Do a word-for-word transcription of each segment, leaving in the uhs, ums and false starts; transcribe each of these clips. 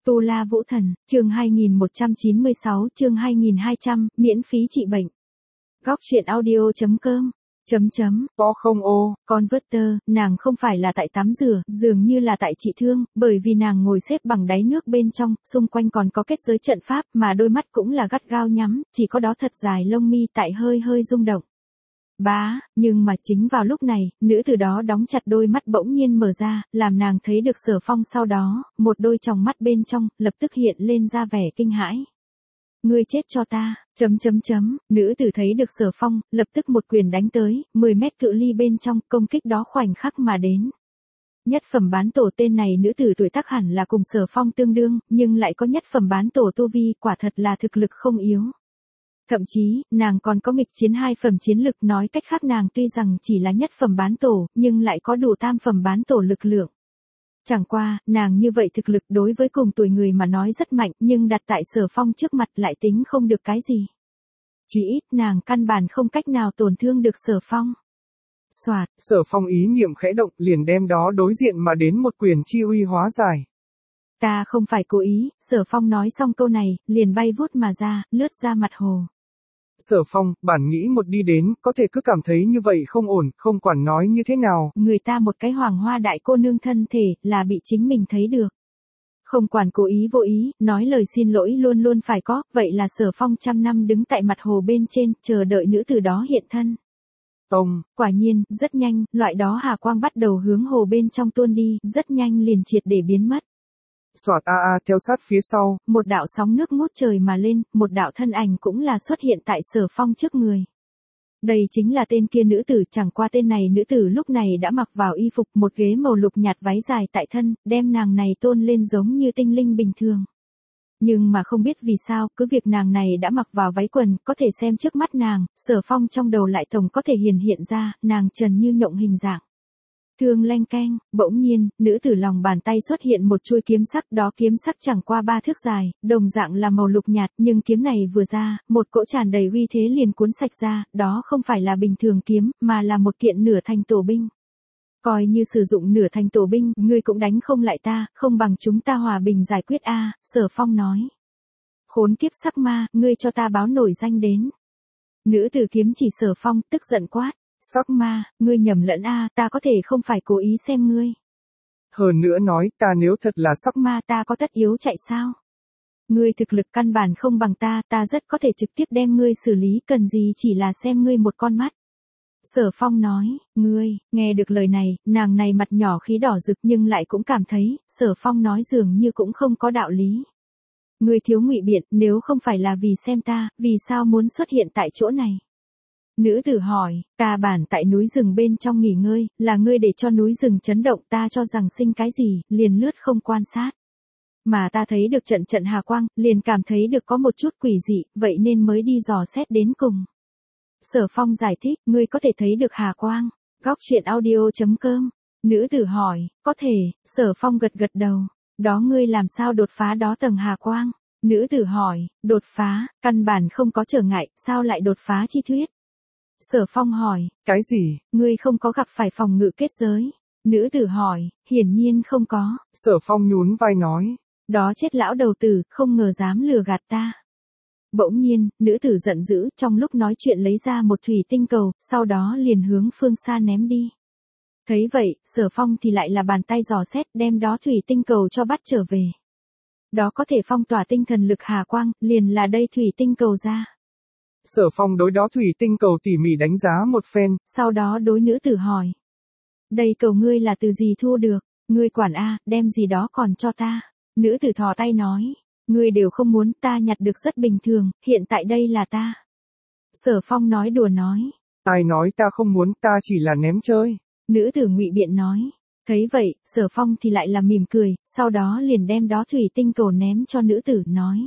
Tu La Vũ Thần, chương hai nghìn một trăm chín mươi sáu, chương hai nghìn hai trăm, miễn phí trị bệnh. Góc truyện audio chấm com. Chấm chấm, có không ô, Converter, nàng không phải là tại tắm rửa, dường như là tại trị thương, bởi vì nàng ngồi xếp bằng đáy nước bên trong, xung quanh còn có kết giới trận pháp, mà đôi mắt cũng là gắt gao nhắm, chỉ có đó thật dài lông mi tại hơi hơi rung động. Bá, nhưng mà chính vào lúc này, nữ từ đó đóng chặt đôi mắt bỗng nhiên mở ra, làm nàng thấy được Sở Phong, sau đó, một đôi tròng mắt bên trong, lập tức hiện lên ra vẻ kinh hãi. Ngươi chết cho ta, chấm chấm chấm, nữ tử thấy được Sở Phong, lập tức một quyền đánh tới, mười mét cự ly bên trong, công kích đó khoảnh khắc mà đến. Nhất phẩm bán tổ tên này nữ tử tuổi tác hẳn là cùng Sở Phong tương đương, nhưng lại có nhất phẩm bán tổ tu vi, quả thật là thực lực không yếu. Thậm chí, nàng còn có nghịch chiến hai phẩm chiến lực, nói cách khác nàng tuy rằng chỉ là nhất phẩm bán tổ, nhưng lại có đủ tam phẩm bán tổ lực lượng. Chẳng qua, nàng như vậy thực lực đối với cùng tuổi người mà nói rất mạnh, nhưng đặt tại Sở Phong trước mặt lại tính không được cái gì. Chỉ ít nàng căn bản không cách nào tổn thương được Sở Phong. Soạt, Sở Phong ý niệm khẽ động, liền đem đó đối diện mà đến một quyền chi uy hóa giải. Ta không phải cố ý, Sở Phong nói xong câu này, liền bay vút mà ra, lướt ra mặt hồ. Sở Phong, bản nghĩ một đi đến, có thể cứ cảm thấy như vậy không ổn, không quản nói như thế nào. Người ta một cái hoàng hoa đại cô nương thân thể, là bị chính mình thấy được. Không quản cố ý vô ý, nói lời xin lỗi luôn luôn phải có, vậy là Sở Phong trăm năm đứng tại mặt hồ bên trên, chờ đợi nữ tử đó hiện thân. Tông, quả nhiên, rất nhanh, loại đó hà quang bắt đầu hướng hồ bên trong tuôn đi, rất nhanh liền triệt để biến mất. Soạt a a theo sát phía sau, một đạo sóng nước ngút trời mà lên, một đạo thân ảnh cũng là xuất hiện tại Sở Phong trước người. Đây chính là tên kia nữ tử, chẳng qua tên này nữ tử lúc này đã mặc vào y phục, một ghế màu lục nhạt váy dài tại thân, đem nàng này tôn lên giống như tinh linh bình thường. Nhưng mà không biết vì sao, cứ việc nàng này đã mặc vào váy quần, có thể xem trước mắt nàng, Sở Phong trong đầu lại tổng có thể hiển hiện ra, nàng trần như nhộng hình dạng. Thương leng keng, bỗng nhiên, nữ tử lòng bàn tay xuất hiện một chuôi kiếm sắc, đó kiếm sắc chẳng qua ba thước dài, đồng dạng là màu lục nhạt, nhưng kiếm này vừa ra, một cỗ tràn đầy uy thế liền cuốn sạch ra, đó không phải là bình thường kiếm, mà là một kiện nửa thành tổ binh. Coi như sử dụng nửa thành tổ binh, ngươi cũng đánh không lại ta, không bằng chúng ta hòa bình giải quyết a, Sở Phong nói. Khốn kiếp sắc ma, ngươi cho ta báo nổi danh đến. Nữ tử kiếm chỉ Sở Phong, tức giận quát. Sắc ma, ngươi nhầm lẫn a, ta có thể không phải cố ý xem ngươi. Hơn nữa nói, ta nếu thật là sắc ma, ta có tất yếu chạy sao? Ngươi thực lực căn bản không bằng ta, ta rất có thể trực tiếp đem ngươi xử lý, cần gì chỉ là xem ngươi một con mắt. Sở Phong nói, ngươi, nghe được lời này, nàng này mặt nhỏ khí đỏ rực nhưng lại cũng cảm thấy, Sở Phong nói dường như cũng không có đạo lý. Ngươi thiếu ngụy biện, nếu không phải là vì xem ta, vì sao muốn xuất hiện tại chỗ này? Nữ tử hỏi, ta bản tại núi rừng bên trong nghỉ ngơi, là ngươi để cho núi rừng chấn động, ta cho rằng sinh cái gì, liền lướt không quan sát. Mà ta thấy được trận trận hà quang, liền cảm thấy được có một chút quỷ dị, vậy nên mới đi dò xét đến cùng. Sở Phong giải thích, ngươi có thể thấy được hà quang. Góc truyện audio chấm com. Nữ tử hỏi, có thể, Sở Phong gật gật đầu. Đó ngươi làm sao đột phá đó tầng hà quang? Nữ tử hỏi, đột phá, căn bản không có trở ngại, sao lại đột phá chi thuyết? Sở Phong hỏi, cái gì? Ngươi không có gặp phải phòng ngự kết giới? Nữ tử hỏi, hiển nhiên không có. Sở Phong nhún vai nói, đó chết lão đầu tử, không ngờ dám lừa gạt ta. Bỗng nhiên, nữ tử giận dữ, trong lúc nói chuyện lấy ra một thủy tinh cầu, sau đó liền hướng phương xa ném đi. Thấy vậy, Sở Phong thì lại là bàn tay dò xét, đem đó thủy tinh cầu cho bắt trở về. Đó có thể phong tỏa tinh thần lực hà quang, liền là đây thủy tinh cầu ra. Sở Phong đối đó thủy tinh cầu tỉ mỉ đánh giá một phen, sau đó đối nữ tử hỏi. Đây cầu ngươi là từ gì thu được, ngươi quản a, đem gì đó còn cho ta. Nữ tử thò tay nói, ngươi đều không muốn, ta nhặt được rất bình thường, hiện tại đây là ta. Sở Phong nói đùa nói. Ai nói ta không muốn, ta chỉ là ném chơi. Nữ tử ngụy biện nói. Thấy vậy, Sở Phong thì lại là mỉm cười, sau đó liền đem đó thủy tinh cầu ném cho nữ tử, nói.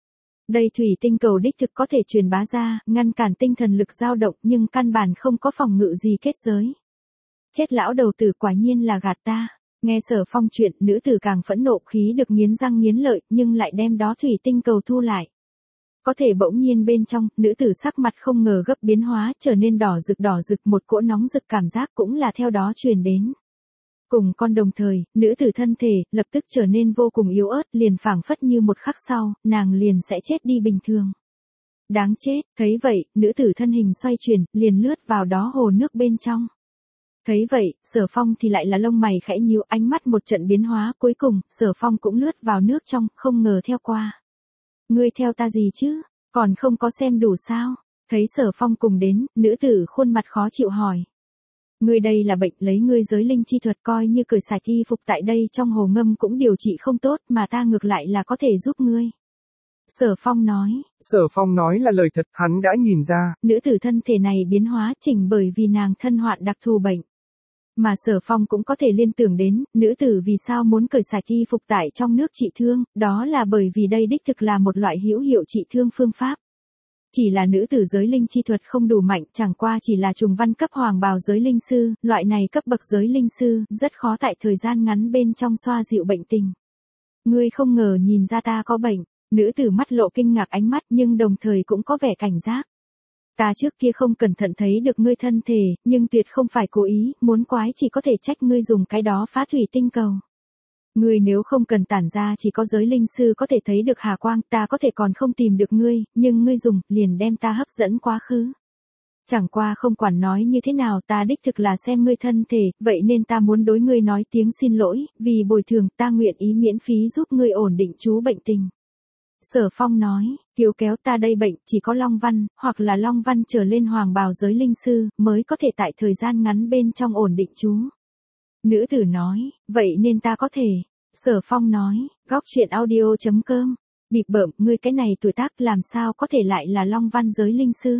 Đây thủy tinh cầu đích thực có thể truyền bá ra, ngăn cản tinh thần lực dao động, nhưng căn bản không có phòng ngự gì kết giới. Chết lão đầu tử, quả nhiên là gạt ta. Nghe Sở Phong chuyện, nữ tử càng phẫn nộ, khí được nghiến răng nghiến lợi, nhưng lại đem đó thủy tinh cầu thu lại. Có thể bỗng nhiên bên trong, nữ tử sắc mặt không ngờ gấp biến hóa, trở nên đỏ rực đỏ rực, một cỗ nóng rực cảm giác cũng là theo đó truyền đến. Cùng con đồng thời, nữ tử thân thể, lập tức trở nên vô cùng yếu ớt, liền phảng phất như một khắc sau, nàng liền sẽ chết đi bình thường. Đáng chết, thấy vậy, nữ tử thân hình xoay chuyển, liền lướt vào đó hồ nước bên trong. Thấy vậy, Sở Phong thì lại là lông mày khẽ nhíu, ánh mắt một trận biến hóa, cuối cùng, Sở Phong cũng lướt vào nước trong, không ngờ theo qua. Ngươi theo ta gì chứ, còn không có xem đủ sao? Thấy Sở Phong cùng đến, nữ tử khuôn mặt khó chịu hỏi. Ngươi đây là bệnh, lấy ngươi giới linh chi thuật coi như cởi sạch y phục tại đây trong hồ ngâm cũng điều trị không tốt, mà ta ngược lại là có thể giúp ngươi. Sở Phong nói. Sở Phong nói là lời thật, hắn đã nhìn ra. Nữ tử thân thể này biến hóa chỉnh bởi vì nàng thân hoạn đặc thù bệnh. Mà Sở Phong cũng có thể liên tưởng đến, nữ tử vì sao muốn cởi sạch y phục tại trong nước trị thương, đó là bởi vì đây đích thực là một loại hữu hiệu trị thương phương pháp. Chỉ là nữ tử giới linh chi thuật không đủ mạnh, chẳng qua chỉ là trùng văn cấp hoàng bào giới linh sư, loại này cấp bậc giới linh sư, rất khó tại thời gian ngắn bên trong xoa dịu bệnh tình. Ngươi không ngờ nhìn ra ta có bệnh, nữ tử mắt lộ kinh ngạc ánh mắt nhưng đồng thời cũng có vẻ cảnh giác. Ta trước kia không cẩn thận thấy được ngươi thân thể, nhưng tuyệt không phải cố ý, muốn quái chỉ có thể trách ngươi dùng cái đó phá thủy tinh cầu. Ngươi nếu không cần tản ra chỉ có giới linh sư có thể thấy được hà quang, ta có thể còn không tìm được ngươi, nhưng ngươi dùng, liền đem ta hấp dẫn quá khứ. Chẳng qua không quản nói như thế nào ta đích thực là xem ngươi thân thể, vậy nên ta muốn đối ngươi nói tiếng xin lỗi, vì bồi thường ta nguyện ý miễn phí giúp ngươi ổn định chú bệnh tình. Sở Phong nói, cứu kéo ta đây bệnh chỉ có Long Văn, hoặc là Long Văn trở lên hoàng bào giới linh sư, mới có thể tại thời gian ngắn bên trong ổn định chú. Nữ tử nói, vậy nên ta có thể. Sở Phong nói, góc chuyện audio chấm com, bịp bợm, ngươi cái này tuổi tác làm sao có thể lại là Long Văn giới linh sư.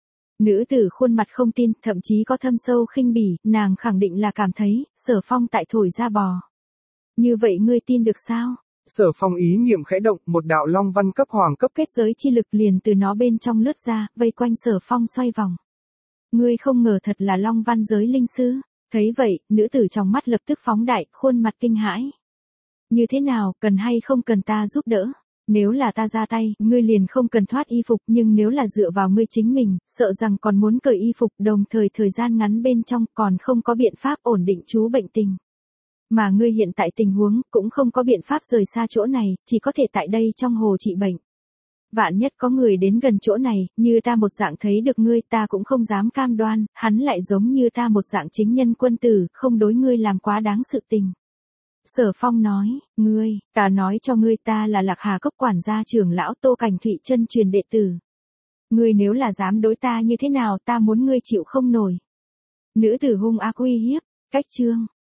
Nữ tử khuôn mặt không tin, thậm chí có thâm sâu khinh bỉ, nàng khẳng định là cảm thấy, Sở Phong tại thổi ra bò. Như vậy ngươi tin được sao? Sở Phong ý niệm khẽ động, một đạo long văn cấp hoàng cấp kết giới chi lực liền từ nó bên trong lướt ra, vây quanh Sở Phong xoay vòng. Ngươi không ngờ thật là Long Văn giới linh sư. Thấy vậy, nữ tử trong mắt lập tức phóng đại, khuôn mặt kinh hãi. Như thế nào, cần hay không cần ta giúp đỡ? Nếu là ta ra tay, ngươi liền không cần thoát y phục, nhưng nếu là dựa vào ngươi chính mình, sợ rằng còn muốn cởi y phục, đồng thời thời gian ngắn bên trong còn không có biện pháp ổn định chú bệnh tình. Mà ngươi hiện tại tình huống, cũng không có biện pháp rời xa chỗ này, chỉ có thể tại đây trong hồ trị bệnh. Vạn nhất có người đến gần chỗ này, như ta một dạng thấy được ngươi, ta cũng không dám cam đoan, hắn lại giống như ta một dạng chính nhân quân tử, không đối ngươi làm quá đáng sự tình. Sở Phong nói, ngươi, ta nói cho ngươi ta là Lạc Hà Cốc quản gia trưởng lão Tô Cảnh Thụy chân truyền đệ tử. Ngươi nếu là dám đối ta như thế nào ta muốn ngươi chịu không nổi. Nữ tử hung ác uy hiếp, cách chương.